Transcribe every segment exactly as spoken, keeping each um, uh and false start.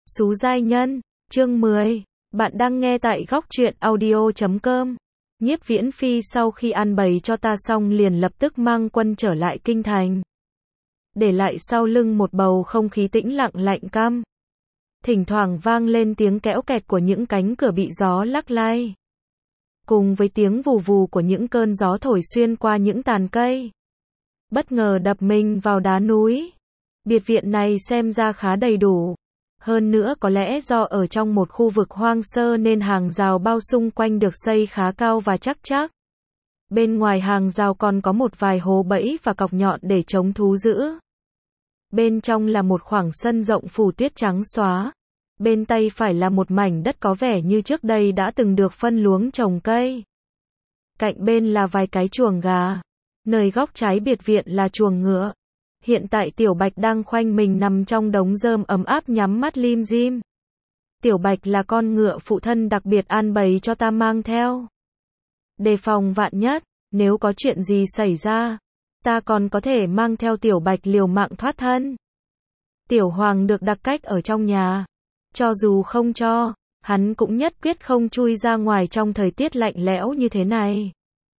Xú giai nhân, chương mười. Bạn đang nghe tại góc truyện audio chấm com. Nhiếp Viễn Phi sau khi an bày cho ta xong liền lập tức mang quân trở lại kinh thành. Để lại sau lưng một bầu không khí tĩnh lặng lạnh căm. Thỉnh thoảng vang lên tiếng kéo kẹt của những cánh cửa bị gió lắc lay. Cùng với tiếng vù vù của những cơn gió thổi xuyên qua những tàn cây. Bất ngờ đập mình vào đá núi. Biệt viện này xem ra khá đầy đủ. Hơn nữa có lẽ do ở trong một khu vực hoang sơ nên hàng rào bao xung quanh được xây khá cao và chắc chắc. Bên ngoài hàng rào còn có một vài hố bẫy và cọc nhọn để chống thú dữ. Bên trong là một khoảng sân rộng phủ tuyết trắng xóa. Bên tay phải là một mảnh đất có vẻ như trước đây đã từng được phân luống trồng cây. Cạnh bên là vài cái chuồng gà. Nơi góc trái biệt viện là chuồng ngựa. Hiện tại Tiểu Bạch đang khoanh mình nằm trong đống rơm ấm áp nhắm mắt lim dim. Tiểu Bạch là con ngựa phụ thân đặc biệt an bày cho ta mang theo. Đề phòng vạn nhất, nếu có chuyện gì xảy ra, ta còn có thể mang theo Tiểu Bạch liều mạng thoát thân. Tiểu Hoàng được đặt cách ở trong nhà. Cho dù không cho, hắn cũng nhất quyết không chui ra ngoài trong thời tiết lạnh lẽo như thế này.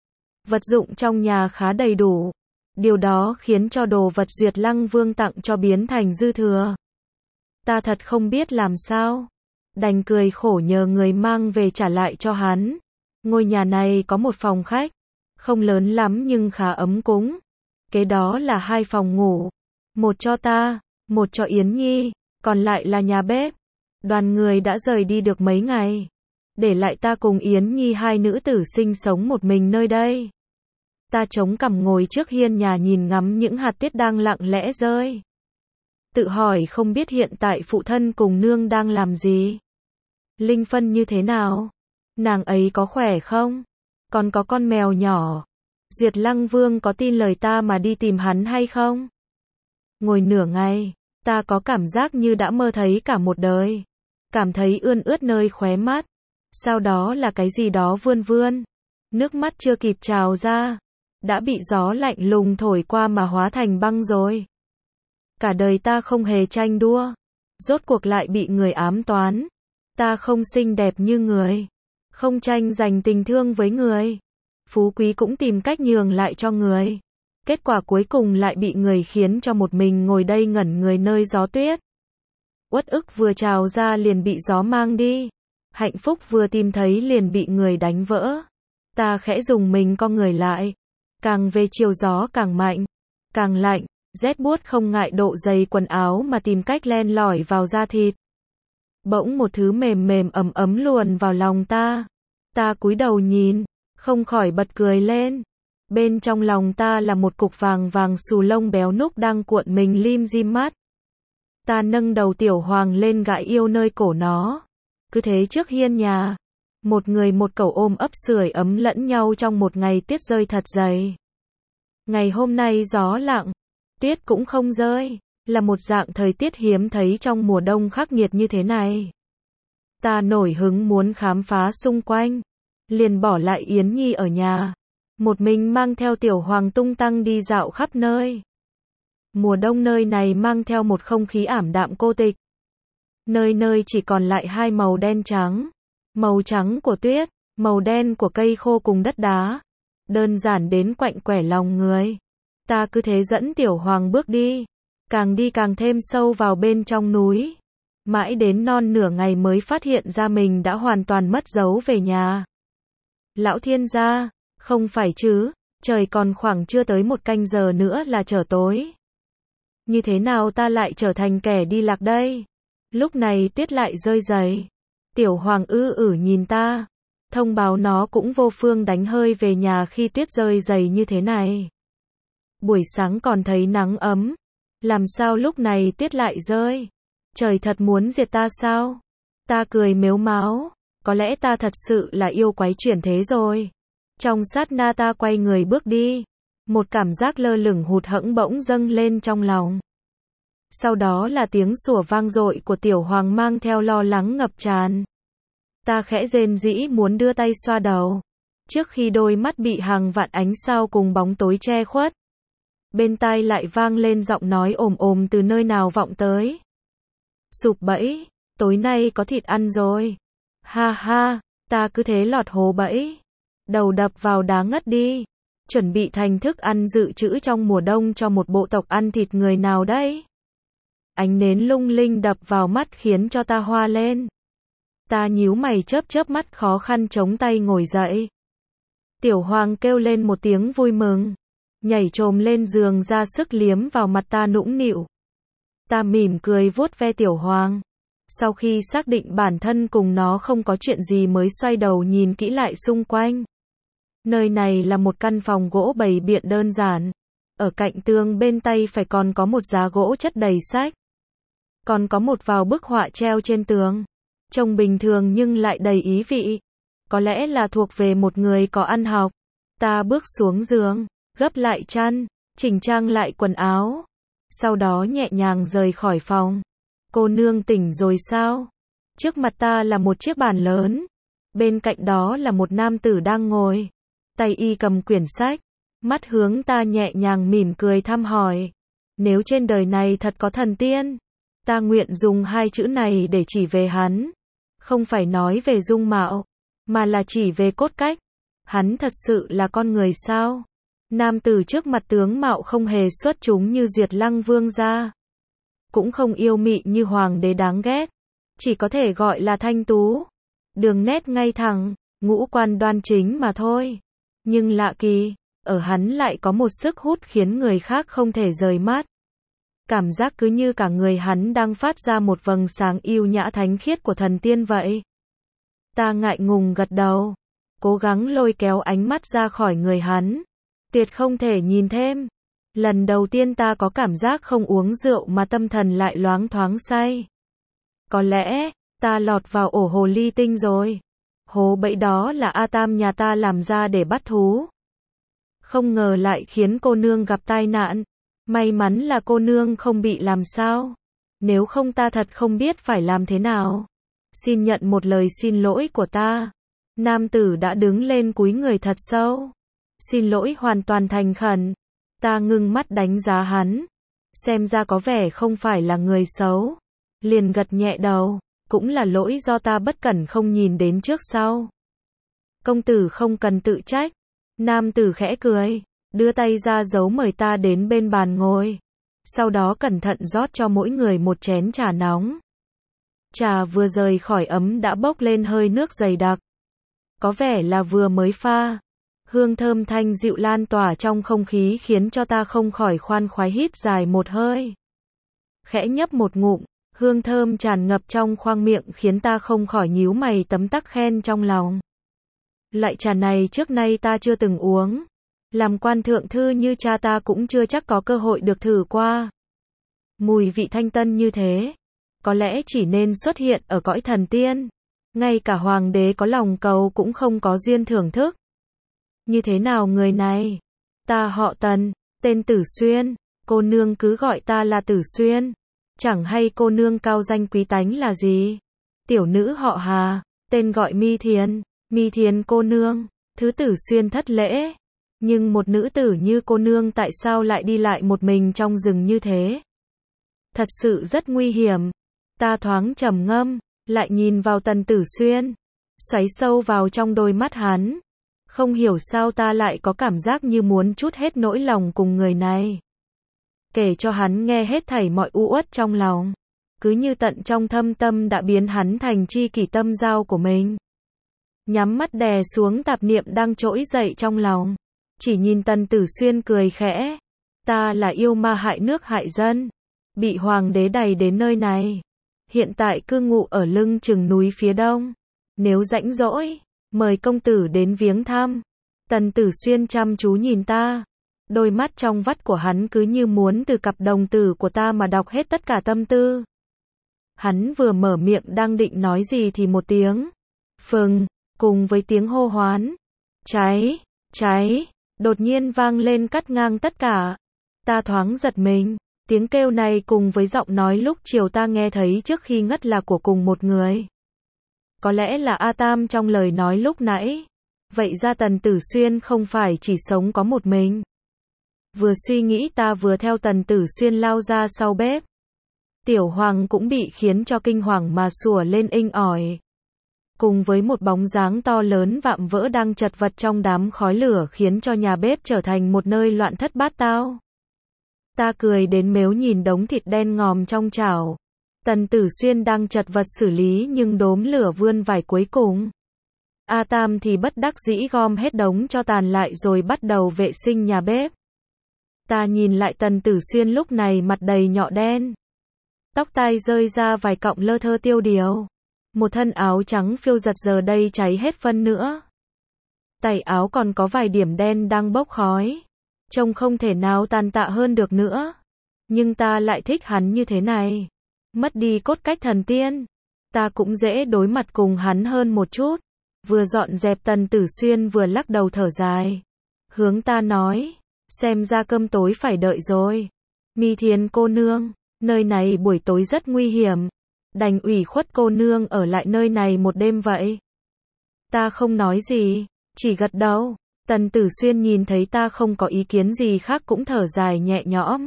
Vật dụng trong nhà khá đầy đủ. Điều đó khiến cho đồ vật Duyệt Lăng Vương tặng cho biến thành dư thừa. Ta thật không biết làm sao. Đành cười khổ nhờ người mang về trả lại cho hắn. Ngôi nhà này có một phòng khách. Không lớn lắm nhưng khá ấm cúng. Kế đó là hai phòng ngủ. Một cho ta, một cho Yến Nhi, còn lại là nhà bếp. Đoàn người đã rời đi được mấy ngày. Để lại ta cùng Yến Nhi hai nữ tử sinh sống một mình nơi đây. Ta chống cằm ngồi trước hiên nhà nhìn ngắm những hạt tuyết đang lặng lẽ rơi. Tự hỏi không biết hiện tại phụ thân cùng nương đang làm gì. Linh Phân như thế nào? Nàng ấy có khỏe không? Còn có con mèo nhỏ. Duyệt Lăng Vương có tin lời ta mà đi tìm hắn hay không? Ngồi nửa ngày, ta có cảm giác như đã mơ thấy cả một đời. Cảm thấy ươn ướt nơi khóe mắt. Sau đó là cái gì đó vươn vươn. Nước mắt chưa kịp trào ra. Đã bị gió lạnh lùng thổi qua mà hóa thành băng rồi. Cả đời ta không hề tranh đua. Rốt cuộc lại bị người ám toán. Ta không xinh đẹp như người. Không tranh giành tình thương với người. Phú quý cũng tìm cách nhường lại cho người. Kết quả cuối cùng lại bị người khiến cho một mình ngồi đây ngẩn người nơi gió tuyết. Uất ức vừa trào ra liền bị gió mang đi. Hạnh phúc vừa tìm thấy liền bị người đánh vỡ. Ta khẽ dùng mình co người lại. Càng về chiều gió càng mạnh, càng lạnh, rét buốt không ngại độ dày quần áo mà tìm cách len lỏi vào da thịt. Bỗng một thứ mềm mềm ấm ấm luồn vào lòng ta. Ta cúi đầu nhìn, không khỏi bật cười lên. Bên trong lòng ta là một cục vàng vàng xù lông béo núc đang cuộn mình lim dim mắt. Ta nâng đầu Tiểu Hoàng lên gãi yêu nơi cổ nó. Cứ thế trước hiên nhà. Một người một cẩu ôm ấp sưởi ấm lẫn nhau trong một ngày tuyết rơi thật dày. Ngày hôm nay gió lặng, tuyết cũng không rơi, là một dạng thời tiết hiếm thấy trong mùa đông khắc nghiệt như thế này. Ta nổi hứng muốn khám phá xung quanh, liền bỏ lại Yến Nhi ở nhà, một mình mang theo Tiểu Hoàng tung tăng đi dạo khắp nơi. Mùa đông nơi này mang theo một không khí ảm đạm cô tịch. Nơi nơi chỉ còn lại hai màu đen trắng. Màu trắng của tuyết, màu đen của cây khô cùng đất đá. Đơn giản đến quạnh quẻ lòng người. Ta cứ thế dẫn Tiểu Hoàng bước đi. Càng đi càng thêm sâu vào bên trong núi. Mãi đến non nửa ngày mới phát hiện ra mình đã hoàn toàn mất dấu về nhà. Lão thiên gia, không phải chứ, trời còn khoảng chưa tới một canh giờ nữa là trở tối. Như thế nào ta lại trở thành kẻ đi lạc đây? Lúc này tuyết lại rơi dày. Tiểu Hoàng ư ử nhìn ta, thông báo nó cũng vô phương đánh hơi về nhà khi tuyết rơi dày như thế này. Buổi sáng còn thấy nắng ấm, làm sao lúc này tuyết lại rơi? Trời thật muốn diệt ta sao? Ta cười mếu máo, có lẽ ta thật sự là yêu quái chuyển thế rồi. Trong sát na ta quay người bước đi, một cảm giác lơ lửng hụt hẫng bỗng dâng lên trong lòng. Sau đó là tiếng sủa vang dội của Tiểu Hoàng mang theo lo lắng ngập tràn. Ta khẽ rên rĩ muốn đưa tay xoa đầu. Trước khi đôi mắt bị hàng vạn ánh sao cùng bóng tối che khuất. Bên tai lại vang lên giọng nói ồm ồm từ nơi nào vọng tới. Sụp bẫy, tối nay có thịt ăn rồi. Ha ha, ta cứ thế lọt hố bẫy. Đầu đập vào đá ngất đi. Chuẩn bị thành thức ăn dự trữ trong mùa đông cho một bộ tộc ăn thịt người nào đấy. Ánh nến lung linh đập vào mắt khiến cho ta hoa lên. Ta nhíu mày chớp chớp mắt khó khăn chống tay ngồi dậy. Tiểu Hoàng kêu lên một tiếng vui mừng. Nhảy chồm lên giường ra sức liếm vào mặt ta nũng nịu. Ta mỉm cười vuốt ve Tiểu Hoàng. Sau khi xác định bản thân cùng nó không có chuyện gì mới xoay đầu nhìn kỹ lại xung quanh. Nơi này là một căn phòng gỗ bày biện đơn giản. Ở cạnh tường bên tay phải còn có một giá gỗ chất đầy sách. Còn có một vài bức họa treo trên tường. Trông bình thường nhưng lại đầy ý vị. Có lẽ là thuộc về một người có ăn học. Ta bước xuống giường, gấp lại chăn, chỉnh trang lại quần áo. Sau đó nhẹ nhàng rời khỏi phòng. Cô nương tỉnh rồi sao? Trước mặt ta là một chiếc bàn lớn. Bên cạnh đó là một nam tử đang ngồi. Tay y cầm quyển sách. Mắt hướng ta nhẹ nhàng mỉm cười thăm hỏi. Nếu trên đời này thật có thần tiên, ta nguyện dùng hai chữ này để chỉ về hắn. Không phải nói về dung mạo, mà là chỉ về cốt cách. Hắn thật sự là con người sao? Nam tử trước mặt tướng mạo không hề xuất chúng như Duyệt Lăng Vương gia. Cũng không yêu mị như hoàng đế đáng ghét. Chỉ có thể gọi là thanh tú. Đường nét ngay thẳng, ngũ quan đoan chính mà thôi. Nhưng lạ kỳ, ở hắn lại có một sức hút khiến người khác không thể rời mắt. Cảm giác cứ như cả người hắn đang phát ra một vầng sáng yêu nhã thánh khiết của thần tiên vậy. Ta ngại ngùng gật đầu, cố gắng lôi kéo ánh mắt ra khỏi người hắn. Tuyệt không thể nhìn thêm. Lần đầu tiên ta có cảm giác không uống rượu mà tâm thần lại loáng thoáng say. Có lẽ, ta lọt vào ổ hồ ly tinh rồi. Hố bẫy đó là A Tam nhà ta làm ra để bắt thú. Không ngờ lại khiến cô nương gặp tai nạn. May mắn là cô nương không bị làm sao. Nếu không ta thật không biết phải làm thế nào. Xin nhận một lời xin lỗi của ta. Nam tử đã đứng lên cúi người thật sâu. Xin lỗi hoàn toàn thành khẩn. Ta ngưng mắt đánh giá hắn. Xem ra có vẻ không phải là người xấu. Liền gật nhẹ đầu. Cũng là lỗi do ta bất cẩn không nhìn đến trước sau. Công tử không cần tự trách. Nam tử khẽ cười. Đưa tay ra dấu mời ta đến bên bàn ngồi. Sau đó cẩn thận rót cho mỗi người một chén trà nóng. Trà vừa rời khỏi ấm đã bốc lên hơi nước dày đặc. Có vẻ là vừa mới pha. Hương thơm thanh dịu lan tỏa trong không khí khiến cho ta không khỏi khoan khoái hít dài một hơi. Khẽ nhấp một ngụm, hương thơm tràn ngập trong khoang miệng khiến ta không khỏi nhíu mày tấm tắc khen trong lòng. Loại trà này trước nay ta chưa từng uống. Làm quan thượng thư như cha ta cũng chưa chắc có cơ hội được thử qua. Mùi vị thanh tân như thế, có lẽ chỉ nên xuất hiện ở cõi thần tiên. Ngay cả hoàng đế có lòng cầu cũng không có duyên thưởng thức. Như thế nào người này? Ta họ Tần, tên Tử Xuyên, cô nương cứ gọi ta là Tử Xuyên. Chẳng hay cô nương cao danh quý tánh là gì? Tiểu nữ họ Hà, tên gọi Mi Thiền, Mi Thiền cô nương. Thứ Tử Xuyên thất lễ. Nhưng một nữ tử như cô nương tại sao lại đi lại một mình trong rừng như thế? Thật sự rất nguy hiểm. Ta thoáng trầm ngâm, lại nhìn vào Tần Tử Xuyên, xoáy sâu vào trong đôi mắt hắn. Không hiểu sao ta lại có cảm giác như muốn trút hết nỗi lòng cùng người này. Kể cho hắn nghe hết thảy mọi u uất trong lòng. Cứ như tận trong thâm tâm đã biến hắn thành tri kỷ tâm giao của mình. Nhắm mắt đè xuống tạp niệm đang trỗi dậy trong lòng. Chỉ nhìn Tần Tử Xuyên cười khẽ. Ta là yêu ma hại nước hại dân. Bị hoàng đế đày đến nơi này. Hiện tại cư ngụ ở lưng chừng núi phía đông. Nếu rãnh rỗi, mời công tử đến viếng thăm. Tần Tử Xuyên chăm chú nhìn ta. Đôi mắt trong vắt của hắn cứ như muốn từ cặp đồng tử của ta mà đọc hết tất cả tâm tư. Hắn vừa mở miệng đang định nói gì thì một tiếng phừng, cùng với tiếng hô hoán. Cháy, cháy, đột nhiên vang lên cắt ngang tất cả. Ta thoáng giật mình. Tiếng kêu này cùng với giọng nói lúc chiều ta nghe thấy trước khi ngất là của cùng một người. Có lẽ là A Tam trong lời nói lúc nãy. Vậy ra Tần Tử Xuyên không phải chỉ sống có một mình. Vừa suy nghĩ ta vừa theo Tần Tử Xuyên lao ra sau bếp. Tiểu Hoàng cũng bị khiến cho kinh hoàng mà sủa lên inh ỏi. Cùng với một bóng dáng to lớn vạm vỡ đang chật vật trong đám khói lửa khiến cho nhà bếp trở thành một nơi loạn thất bát tao. Ta cười đến mếu nhìn đống thịt đen ngòm trong chảo. Tần Tử Xuyên đang chật vật xử lý nhưng đốm lửa vươn vài cuối cùng. A Tam thì bất đắc dĩ gom hết đống tro tàn lại rồi bắt đầu vệ sinh nhà bếp. Ta nhìn lại Tần Tử Xuyên lúc này mặt đầy nhọ đen. Tóc tai rơi ra vài cọng lơ thơ tiêu điều. Một thân áo trắng phiêu giật giờ đây cháy hết phân nữa. Tay áo còn có vài điểm đen đang bốc khói. Trông không thể nào tàn tạ hơn được nữa. Nhưng ta lại thích hắn như thế này. Mất đi cốt cách thần tiên. Ta cũng dễ đối mặt cùng hắn hơn một chút. Vừa dọn dẹp Tần Tử Xuyên vừa lắc đầu thở dài. Hướng ta nói. Xem ra cơm tối phải đợi rồi. Mi Thiến cô nương. Nơi này buổi tối rất nguy hiểm. Đành ủy khuất cô nương ở lại nơi này một đêm vậy. Ta không nói gì. Chỉ gật đầu. Tần Tử Xuyên nhìn thấy ta không có ý kiến gì khác cũng thở dài nhẹ nhõm.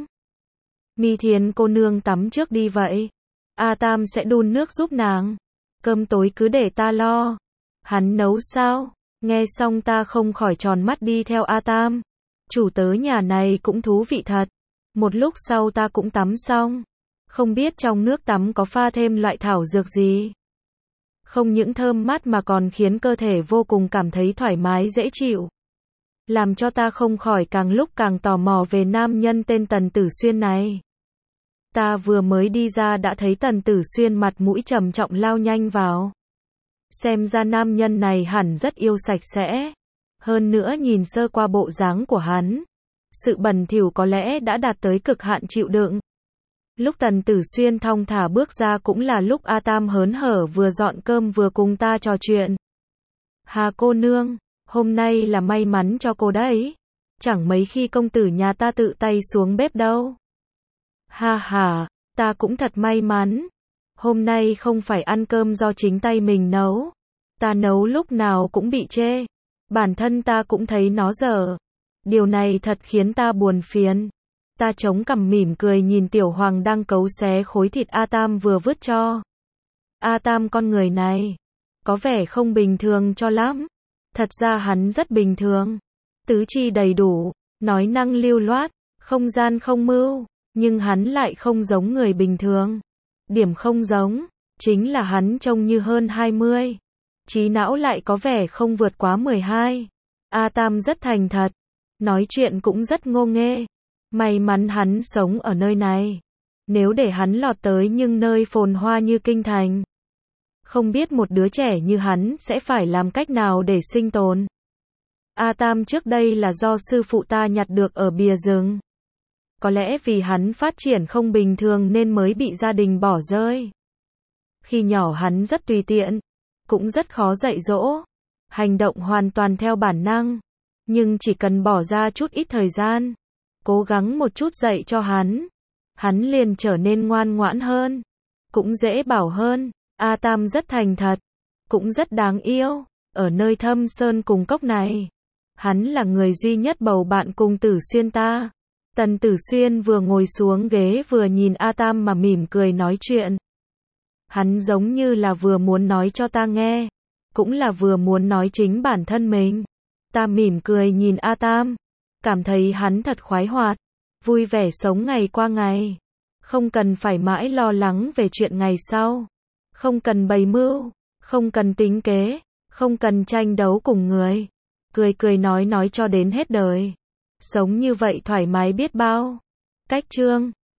Mi Thiến cô nương tắm trước đi vậy. A Tam sẽ đun nước giúp nàng. Cơm tối cứ để ta lo. Hắn nấu sao? Nghe xong ta không khỏi tròn mắt đi theo A Tam. Chủ tớ nhà này cũng thú vị thật. Một lúc sau ta cũng tắm xong. Không biết trong nước tắm có pha thêm loại thảo dược gì. Không những thơm mát mà còn khiến cơ thể vô cùng cảm thấy thoải mái dễ chịu. Làm cho ta không khỏi càng lúc càng tò mò về nam nhân tên Tần Tử Xuyên này. Ta vừa mới đi ra đã thấy Tần Tử Xuyên mặt mũi trầm trọng lao nhanh vào. Xem ra nam nhân này hẳn rất yêu sạch sẽ. Hơn nữa nhìn sơ qua bộ dáng của hắn. Sự bẩn thỉu có lẽ đã đạt tới cực hạn chịu đựng. Lúc Tần Tử Xuyên thong thả bước ra cũng là lúc A Tam hớn hở vừa dọn cơm vừa cùng ta trò chuyện. Hà cô nương, hôm nay là may mắn cho cô đấy. Chẳng mấy khi công tử nhà ta tự tay xuống bếp đâu. Ha ha, ta cũng thật may mắn. Hôm nay không phải ăn cơm do chính tay mình nấu. Ta nấu lúc nào cũng bị chê. Bản thân ta cũng thấy nó dở. Điều này thật khiến ta buồn phiền. Ta chống cằm mỉm cười nhìn Tiểu Hoàng đang cấu xé khối thịt A Tam vừa vứt cho. A Tam con người này, có vẻ không bình thường cho lắm. Thật ra hắn rất bình thường. Tứ chi đầy đủ, nói năng lưu loát, không gian không mưu. Nhưng hắn lại không giống người bình thường. Điểm không giống, chính là hắn trông như hơn hai mươi. Trí não lại có vẻ không vượt quá mười hai. A Tam rất thành thật. Nói chuyện cũng rất ngô nghê. May mắn hắn sống ở nơi này. Nếu để hắn lọt tới những nơi phồn hoa như kinh thành. Không biết một đứa trẻ như hắn sẽ phải làm cách nào để sinh tồn. A Tam trước đây là do sư phụ ta nhặt được ở bìa rừng. Có lẽ vì hắn phát triển không bình thường nên mới bị gia đình bỏ rơi. Khi nhỏ hắn rất tùy tiện, cũng rất khó dạy dỗ, hành động hoàn toàn theo bản năng. Nhưng chỉ cần bỏ ra chút ít thời gian, cố gắng một chút dạy cho hắn, hắn liền trở nên ngoan ngoãn hơn, cũng dễ bảo hơn. A Tam rất thành thật, cũng rất đáng yêu. Ở nơi thâm sơn cùng cốc này, hắn là người duy nhất bầu bạn cùng Tử Xuyên ta. Tần Tử Xuyên vừa ngồi xuống ghế vừa nhìn A Tam mà mỉm cười nói chuyện. Hắn giống như là vừa muốn nói cho ta nghe, cũng là vừa muốn nói chính bản thân mình. Ta mỉm cười nhìn A Tam, cảm thấy hắn thật khoái hoạt, vui vẻ sống ngày qua ngày. Không cần phải mãi lo lắng về chuyện ngày sau, không cần bày mưu, không cần tính kế, không cần tranh đấu cùng người. Cười cười nói nói cho đến hết đời. Sống như vậy thoải mái biết bao. Cách chương